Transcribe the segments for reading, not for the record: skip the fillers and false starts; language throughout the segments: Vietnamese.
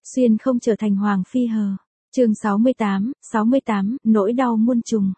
Xuyên không trở thành hoàng phi hờ. Chương 68, nỗi đau muôn trùng.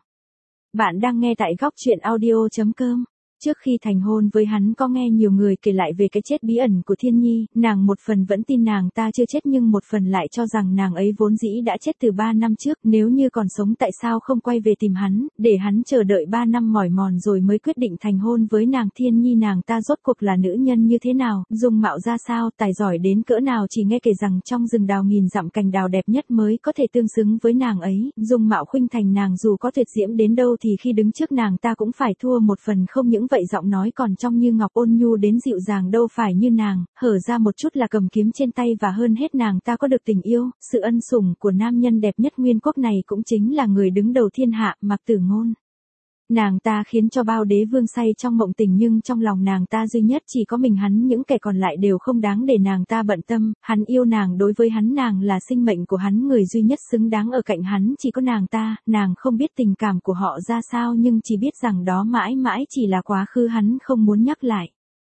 Bạn đang nghe tại góc truyện audio.com. Trước khi thành hôn với hắn có nghe nhiều người kể lại về cái chết bí ẩn của Thiên Nhi, nàng một phần vẫn tin nàng ta chưa chết nhưng một phần lại cho rằng nàng ấy vốn dĩ đã chết từ 3 năm trước, nếu như còn sống tại sao không quay về tìm hắn, để hắn chờ đợi 3 năm mỏi mòn rồi mới quyết định thành hôn với nàng. Thiên Nhi nàng ta rốt cuộc là nữ nhân như thế nào, dung mạo ra sao, tài giỏi đến cỡ nào, chỉ nghe kể rằng trong rừng đào nghìn dặm cành đào đẹp nhất mới có thể tương xứng với nàng ấy, dung mạo khuynh thành nàng dù có tuyệt diễm đến đâu thì khi đứng trước nàng ta cũng phải thua một phần, không những vậy giọng nói còn trong như ngọc ôn nhu đến dịu dàng đâu phải như nàng, hở ra một chút là cầm kiếm trên tay, và hơn hết nàng ta có được tình yêu, sự ân sủng của nam nhân đẹp nhất nguyên quốc này, cũng chính là người đứng đầu thiên hạ, Mạc Tử Ngôn. Nàng ta khiến cho bao đế vương say trong mộng tình, nhưng trong lòng nàng ta duy nhất chỉ có mình hắn, những kẻ còn lại đều không đáng để nàng ta bận tâm. Hắn yêu nàng, đối với hắn nàng là sinh mệnh của hắn, người duy nhất xứng đáng ở cạnh hắn chỉ có nàng ta. Nàng không biết tình cảm của họ ra sao, nhưng chỉ biết rằng đó mãi mãi chỉ là quá khứ, hắn không muốn nhắc lại.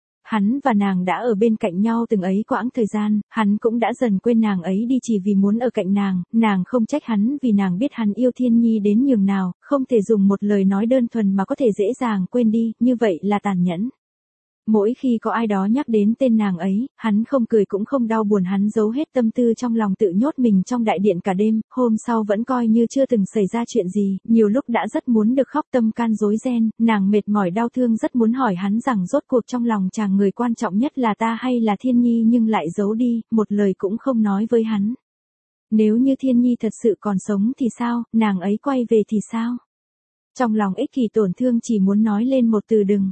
Hắn và nàng đã ở bên cạnh nhau từng ấy quãng thời gian, hắn cũng đã dần quên nàng ấy đi chỉ vì muốn ở cạnh nàng không trách hắn vì nàng biết hắn yêu Thiên Nhi đến nhường nào, không thể dùng một lời nói đơn thuần mà có thể dễ dàng quên đi, như vậy là tàn nhẫn. Mỗi khi có ai đó nhắc đến tên nàng ấy, hắn không cười cũng không đau buồn, hắn giấu hết tâm tư trong lòng, tự nhốt mình trong đại điện cả đêm, hôm sau vẫn coi như chưa từng xảy ra chuyện gì, nhiều lúc đã rất muốn được khóc, tâm can rối ren, nàng mệt mỏi đau thương rất muốn hỏi hắn rằng rốt cuộc trong lòng chàng người quan trọng nhất là ta hay là Thiên Nhi, nhưng lại giấu đi, một lời cũng không nói với hắn. Nếu như Thiên Nhi thật sự còn sống thì sao, nàng ấy quay về thì sao? Trong lòng ích kỷ tổn thương chỉ muốn nói lên một từ đừng.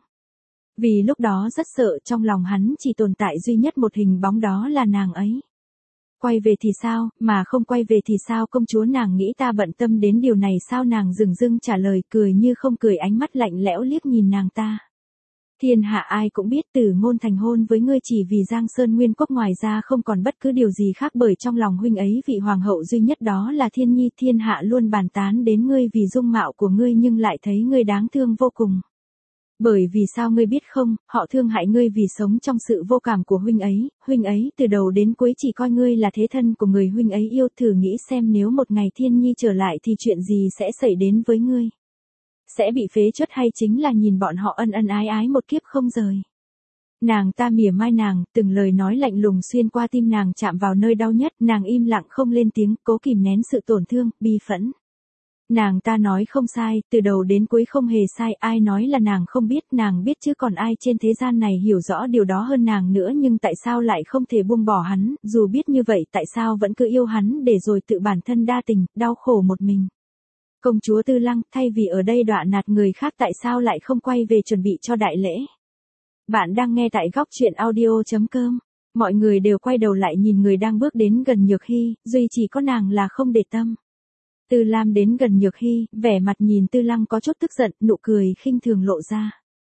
Vì lúc đó rất sợ, trong lòng hắn chỉ tồn tại duy nhất một hình bóng, đó là nàng ấy. Quay về thì sao, mà không quay về thì sao, công chúa, nàng nghĩ ta bận tâm đến điều này sao? Nàng dửng dưng trả lời, cười như không cười, ánh mắt lạnh lẽo liếc nhìn nàng ta. Thiên hạ ai cũng biết Tử Ngôn thành hôn với ngươi chỉ vì Giang Sơn Nguyên Quốc, ngoài ra không còn bất cứ điều gì khác, bởi trong lòng huynh ấy vị hoàng hậu duy nhất đó là Thiên Nhi. Thiên hạ luôn bàn tán đến ngươi vì dung mạo của ngươi, nhưng lại thấy ngươi đáng thương vô cùng. Bởi vì sao ngươi biết không, họ thương hại ngươi vì sống trong sự vô cảm của huynh ấy từ đầu đến cuối chỉ coi ngươi là thế thân của người huynh ấy yêu. Thử nghĩ xem, nếu một ngày Thiên Nhi trở lại thì chuyện gì sẽ xảy đến với ngươi? Sẽ bị phế truất hay chính là nhìn bọn họ ân ân ái ái một kiếp không rời? Nàng ta mỉa mai nàng, từng lời nói lạnh lùng xuyên qua tim nàng, chạm vào nơi đau nhất, nàng im lặng không lên tiếng, cố kìm nén sự tổn thương, bi phẫn. Nàng ta nói không sai, từ đầu đến cuối không hề sai, ai nói là nàng không biết, nàng biết chứ, còn ai trên thế gian này hiểu rõ điều đó hơn nàng nữa, nhưng tại sao lại không thể buông bỏ hắn, dù biết như vậy tại sao vẫn cứ yêu hắn, để rồi tự bản thân đa tình, đau khổ một mình. Công chúa Tư Lăng, thay vì ở đây đọa nạt người khác, tại sao lại không quay về chuẩn bị cho đại lễ? Bạn đang nghe tại góc truyện audio.com. Mọi người đều quay đầu lại nhìn người đang bước đến gần Nhược Hy, duy chỉ có nàng là không để tâm. Tư Lam đến gần Nhược Hy, vẻ mặt nhìn Tư Lăng có chút tức giận, nụ cười khinh thường lộ ra.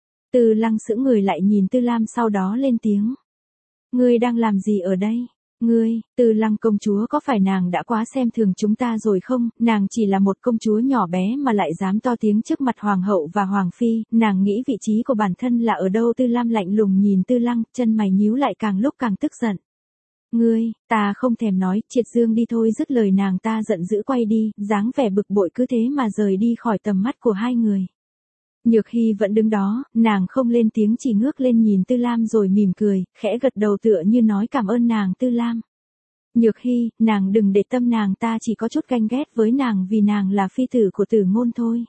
Tư Lăng sững người lại nhìn Tư Lam, sau đó lên tiếng. Ngươi đang làm gì ở đây? Ngươi, Tư Lăng công chúa, có phải nàng đã quá xem thường chúng ta rồi không? Nàng chỉ là một công chúa nhỏ bé mà lại dám to tiếng trước mặt hoàng hậu và hoàng phi, nàng nghĩ vị trí của bản thân là ở đâu? Tư Lam lạnh lùng nhìn Tư Lăng, chân mày nhíu lại, càng lúc càng tức giận. Ngươi, ta không thèm nói, triệt dương đi thôi. Dứt lời nàng ta giận dữ quay đi, dáng vẻ bực bội cứ thế mà rời đi khỏi tầm mắt của hai người. Nhược Hy vẫn đứng đó, nàng không lên tiếng, chỉ ngước lên nhìn Tư Lam rồi mỉm cười, khẽ gật đầu tựa như nói cảm ơn nàng. Tư Lam. Nhược Hy, nàng đừng để tâm, nàng ta chỉ có chút ganh ghét với nàng vì nàng là phi tử của Tử Ngôn thôi.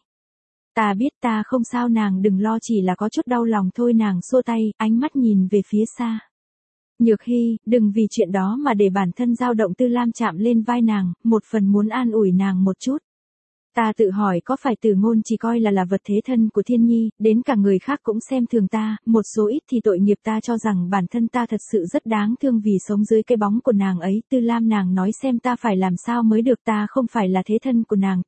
Ta biết, ta không sao, nàng đừng lo, chỉ là có chút đau lòng thôi. Nàng xua tay, ánh mắt nhìn về phía xa. Nhược Hy, đừng vì chuyện đó mà để bản thân dao động. Tư Lam chạm lên vai nàng, một phần muốn an ủi nàng một chút. Ta tự hỏi có phải Tử Ngôn chỉ coi là vật thế thân của Thiên Nhi, đến cả người khác cũng xem thường ta, một số ít thì tội nghiệp. Ta cho rằng bản thân ta thật sự rất đáng thương vì sống dưới cái bóng của nàng ấy. Tư Lam, nàng nói xem ta phải làm sao mới được? Ta không phải là thế thân của nàng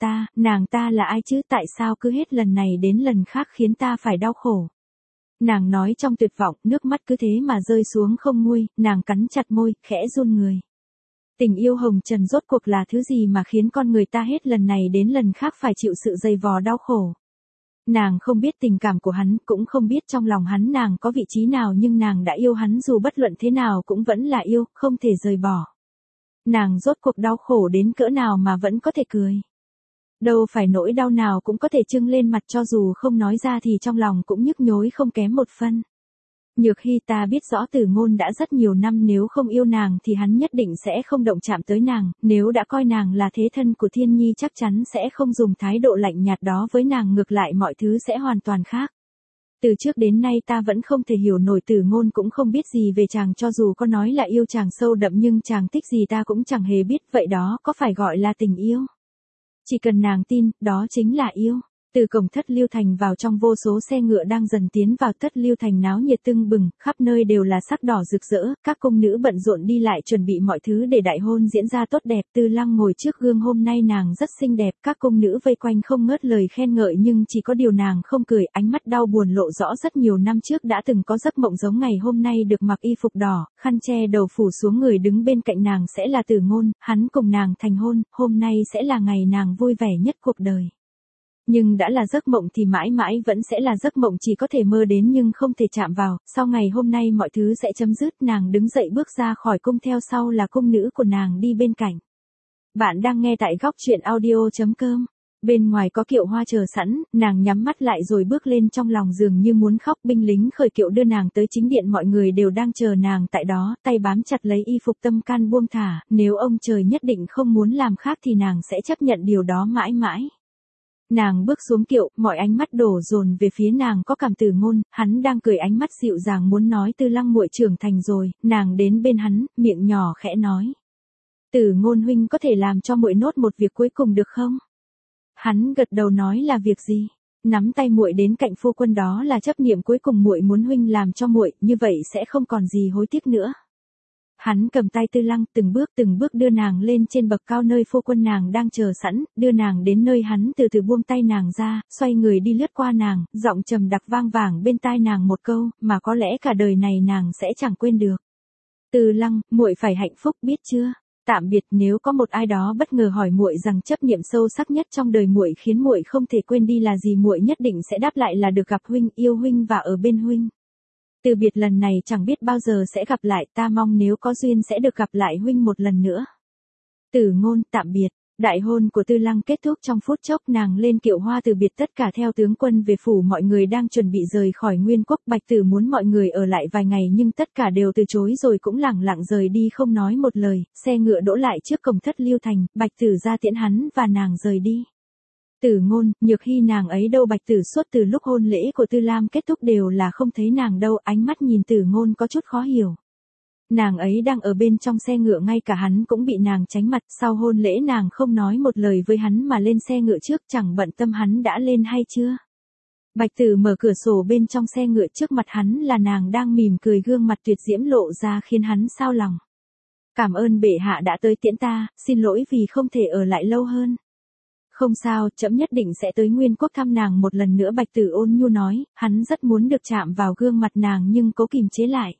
ta là ai chứ? Tại sao cứ hết lần này đến lần khác khiến ta phải đau khổ? Nàng nói trong tuyệt vọng, nước mắt cứ thế mà rơi xuống không nguôi, nàng cắn chặt môi, khẽ run người. Tình yêu hồng trần rốt cuộc là thứ gì mà khiến con người ta hết lần này đến lần khác phải chịu sự dày vò đau khổ? Nàng không biết tình cảm của hắn, cũng không biết trong lòng hắn nàng có vị trí nào, nhưng nàng đã yêu hắn, dù bất luận thế nào cũng vẫn là yêu, không thể rời bỏ. Nàng rốt cuộc đau khổ đến cỡ nào mà vẫn có thể cười. Đâu phải nỗi đau nào cũng có thể trưng lên mặt, cho dù không nói ra thì trong lòng cũng nhức nhối không kém một phân. Nhược Hy, ta biết rõ Tử Ngôn đã rất nhiều năm nếu không yêu nàng thì hắn nhất định sẽ không động chạm tới nàng, nếu đã coi nàng là thế thân của Thiên Nhi chắc chắn sẽ không dùng thái độ lạnh nhạt đó với nàng, ngược lại mọi thứ sẽ hoàn toàn khác. Từ trước đến nay ta vẫn không thể hiểu nổi, Tử Ngôn cũng không biết gì về chàng, cho dù có nói là yêu chàng sâu đậm nhưng chàng thích gì ta cũng chẳng hề biết, vậy đó có phải gọi là tình yêu? Chỉ cần nàng tin, đó chính là yêu. Từ cổng Thất Lưu Thành vào trong, vô số xe ngựa đang dần tiến vào Thất Lưu Thành, náo nhiệt tưng bừng, khắp nơi đều là sắc đỏ rực rỡ, các cung nữ bận rộn đi lại chuẩn bị mọi thứ để đại hôn diễn ra tốt đẹp. Tư Lăng ngồi trước gương, hôm nay nàng rất xinh đẹp, các cung nữ vây quanh không ngớt lời khen ngợi nhưng chỉ có điều nàng không cười, ánh mắt đau buồn lộ rõ. Rất nhiều năm trước đã từng có giấc mộng giống ngày hôm nay, được mặc y phục đỏ, khăn che đầu phủ xuống, người đứng bên cạnh nàng sẽ là Tử Ngôn, hắn cùng nàng thành hôn, hôm nay sẽ là ngày nàng vui vẻ nhất cuộc đời. Nhưng đã là giấc mộng thì mãi mãi vẫn sẽ là giấc mộng, chỉ có thể mơ đến nhưng không thể chạm vào. Sau ngày hôm nay mọi thứ sẽ chấm dứt, nàng đứng dậy bước ra khỏi cung, theo sau là cung nữ của nàng đi bên cạnh. Bạn đang nghe tại góc truyện audio.com. Bên ngoài có kiệu hoa chờ sẵn, nàng nhắm mắt lại rồi bước lên, trong lòng dường như muốn khóc. Binh lính khởi kiệu đưa nàng tới chính điện, mọi người đều đang chờ nàng tại đó, tay bám chặt lấy y phục, tâm can buông thả, nếu ông trời nhất định không muốn làm khác thì nàng sẽ chấp nhận điều đó mãi mãi. Nàng bước xuống kiệu, mọi ánh mắt đổ dồn về phía nàng, có cảm Tử Ngôn, hắn đang cười, ánh mắt dịu dàng muốn nói Tư Lăng muội trưởng thành rồi. Nàng đến bên hắn, miệng nhỏ khẽ nói: Tử Ngôn huynh có thể làm cho muội nốt một việc cuối cùng được không? Hắn gật đầu nói: là việc gì? Nắm tay muội đến cạnh phu quân, đó là chấp niệm cuối cùng muội muốn huynh làm cho muội, như vậy sẽ không còn gì hối tiếc nữa. Hắn cầm tay Tư Lăng, từng bước đưa nàng lên trên bậc cao nơi phu quân nàng đang chờ sẵn, đưa nàng đến nơi hắn từ từ buông tay nàng ra, xoay người đi lướt qua nàng, giọng trầm đặc vang vẳng bên tai nàng một câu mà có lẽ cả đời này nàng sẽ chẳng quên được. Tư Lăng, muội phải hạnh phúc biết chưa? Tạm biệt. Nếu có một ai đó bất ngờ hỏi muội rằng chấp niệm sâu sắc nhất trong đời muội khiến muội không thể quên đi là gì, muội nhất định sẽ đáp lại là được gặp huynh, yêu huynh và ở bên huynh. Từ biệt lần này chẳng biết bao giờ sẽ gặp lại, ta mong nếu có duyên sẽ được gặp lại huynh một lần nữa. Tử Ngôn, tạm biệt. Đại hôn của Tư Lăng kết thúc trong phút chốc, nàng lên kiệu hoa từ biệt tất cả theo tướng quân về phủ. Mọi người đang chuẩn bị rời khỏi Nguyên Quốc, Bạch Tử muốn mọi người ở lại vài ngày nhưng tất cả đều từ chối rồi cũng lẳng lặng rời đi không nói một lời. Xe ngựa đỗ lại trước cổng Thất Lưu Thành, Bạch Tử ra tiễn hắn và nàng rời đi. Tử Ngôn, Nhược Hy nàng ấy đâu? Bạch Tử suốt từ lúc hôn lễ của Tư Lam kết thúc đều là không thấy nàng đâu, ánh mắt nhìn Tử Ngôn có chút khó hiểu. Nàng ấy đang ở bên trong xe ngựa, ngay cả hắn cũng bị nàng tránh mặt, sau hôn lễ nàng không nói một lời với hắn mà lên xe ngựa trước, chẳng bận tâm hắn đã lên hay chưa. Bạch Tử mở cửa sổ bên trong xe ngựa, trước mặt hắn là nàng đang mỉm cười, gương mặt tuyệt diễm lộ ra khiến hắn xao lòng. Cảm ơn bệ hạ đã tới tiễn ta, xin lỗi vì không thể ở lại lâu hơn. Không sao, trẫm nhất định sẽ tới Nguyên Quốc thăm nàng một lần nữa. Bạch Tử ôn nhu nói, hắn rất muốn được chạm vào gương mặt nàng nhưng cố kìm chế lại.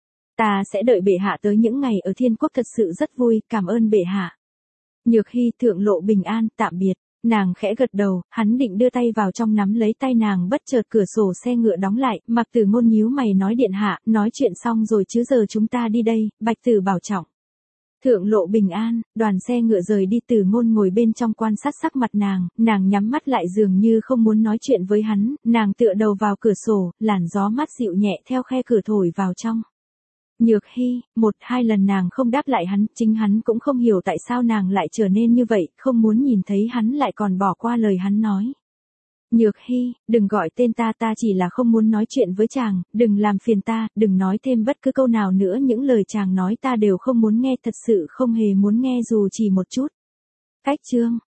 Ta sẽ đợi bệ hạ tới, những ngày ở Thiên Quốc thật sự rất vui, cảm ơn bệ hạ. Nhược Hy, thượng lộ bình an, tạm biệt. Nàng khẽ gật đầu, hắn định đưa tay vào trong nắm lấy tay nàng, bất chợt cửa sổ xe ngựa đóng lại, Mạc Tử Ngôn nhíu mày nói: điện hạ, nói chuyện xong rồi chứ, giờ chúng ta đi đây. Bạch Tử bảo trọng. Thượng lộ bình an, đoàn xe ngựa rời đi. Tử Ngôn ngồi bên trong quan sát sắc mặt nàng nhắm mắt lại dường như không muốn nói chuyện với hắn, nàng tựa đầu vào cửa sổ, làn gió mát dịu nhẹ theo khe cửa thổi vào trong. Nhược Hy, một hai lần nàng không đáp lại hắn, chính hắn cũng không hiểu tại sao nàng lại trở nên như vậy, không muốn nhìn thấy hắn lại còn bỏ qua lời hắn nói. Nhược Hy, đừng gọi tên ta, ta chỉ là không muốn nói chuyện với chàng, đừng làm phiền ta, đừng nói thêm bất cứ câu nào nữa, những lời chàng nói ta đều không muốn nghe, thật sự không hề muốn nghe dù chỉ một chút. Cách chương